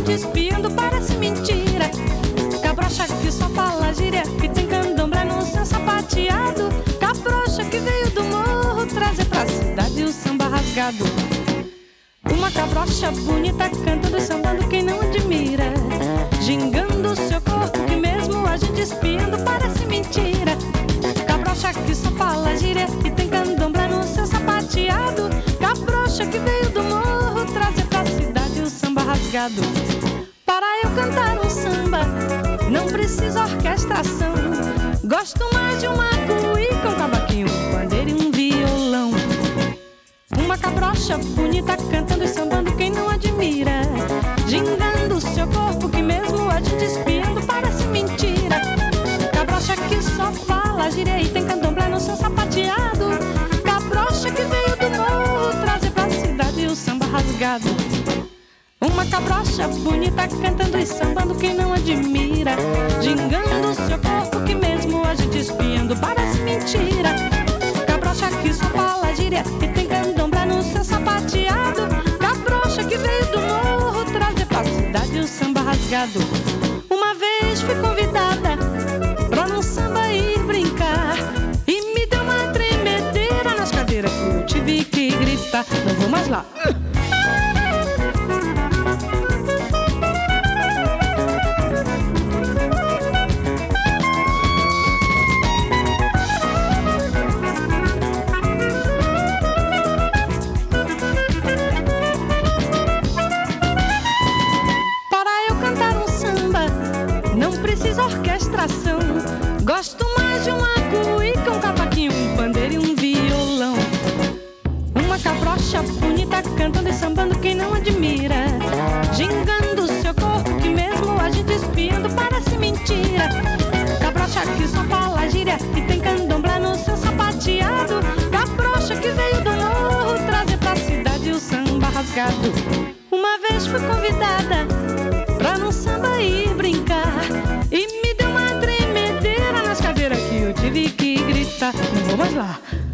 gente espiando, parece mentira. Cabrocha que só fala gíria e tem candomblé no seu sapateado. Cabrocha que veio do morro trazer pra cidade o samba rasgado. Uma cabrocha bonita cantando e sambando quem não admira. Gingando o seu corpo que mesmo a gente espiando parece mentira. Cabrocha que só fala gíria e tem candomblé no seu sapateado. Cabrocha que veio do morro trazer pra cidade o samba rasgado. Para eu cantar um samba não preciso orquestração. Gosto mais de uma cuí com cavaquinho, um pandeiro e um violão. Uma cabrocha bonita cantando e sambando quem não admira. Gingando o seu corpo que mesmo a gente espiando parece mentira. Cabrocha que só fala gíria e tem candomblé no seu sapateado. Cabrocha que veio do morro trazer pra cidade o samba rasgado. Uma cabrocha bonita cantando e sambando quem não admira. Gingando o seu corpo que mesmo a gente espiando parece mentira. Cabrocha que só fala gíria e tem candomblé no seu sapateado. Cabrocha que veio do morro trazer pra cidade o samba rasgado. Uma vez fui convidada pra num samba ir brincar e me deu uma tremedeira nas cadeiras que eu tive que gritar. Não vou mais lá. Orquestração. Gosto mais de uma cuí com um cavaquinho, um pandeiro e um violão. Uma cabrocha bonita cantando e sambando quem não admira. Gingando o seu corpo que mesmo a gente espiando parece mentira. Cabrocha que só fala gíria e tem candomblé no seu sapateado. Cabrocha que veio do morro trazer pra cidade o samba rasgado. Uma vez fui convidada pra num samba ir brincar e me deu uma tremedeira nas cadeiras que eu tive que gritar. Não vou mais lá.